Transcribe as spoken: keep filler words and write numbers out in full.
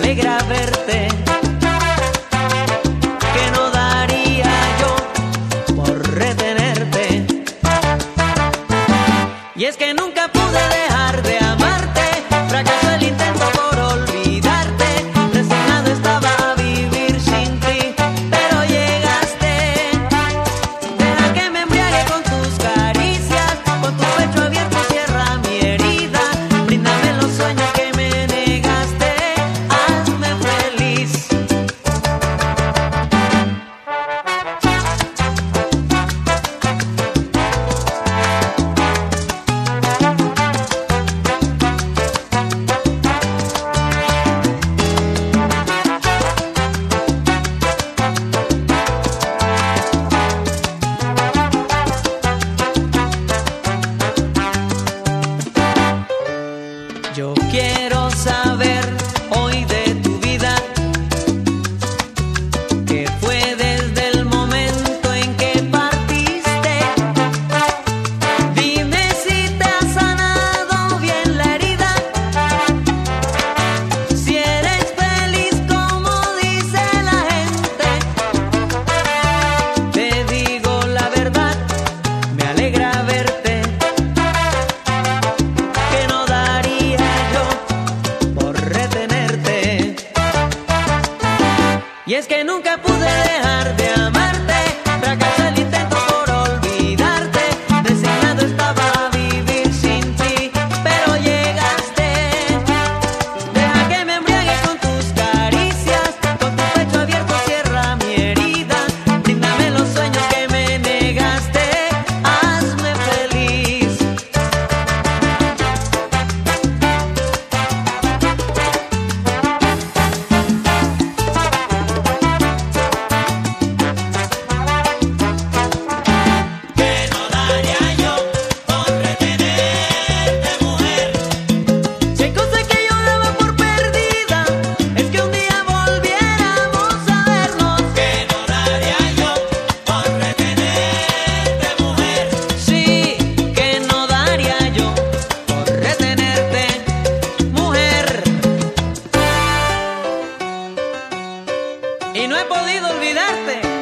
alegra verte, que no daría yo por retenerte. Y es que nunca pude dejar de amarte, fracasó el intento por olvidarte, resignado estaba a vivir sin ti, pero llegaste. Deja que me embriague con tus caricias, con tu pecho abierto cierra mi herida, bríndame los sueños que me negaste, hazme feliz. Yo quiero saber hoy de tu vida, que fue desde el momento en que partiste. Dime si te ha sanado bien la herida, si eres feliz como dice la gente. Te digo la verdad, me alegra verte, que no daría por retenerte. Y es que nunca pude dejar de amarte, fracasó el intento por olvidarte, resignado estaba a vivir sin ti, pero llegaste. Deja que me embriague con tus caricias, con tu pecho abierto cierra mi herida, bríndame los sueños que me negaste, hazme feliz. Si hay cosa que yo daba por perdida, es que un día volviéramos a vernos. Que no daría yo por retenerte, mujer. Sí, que no daría yo por retenerte, mujer. Y no he podido olvidarte.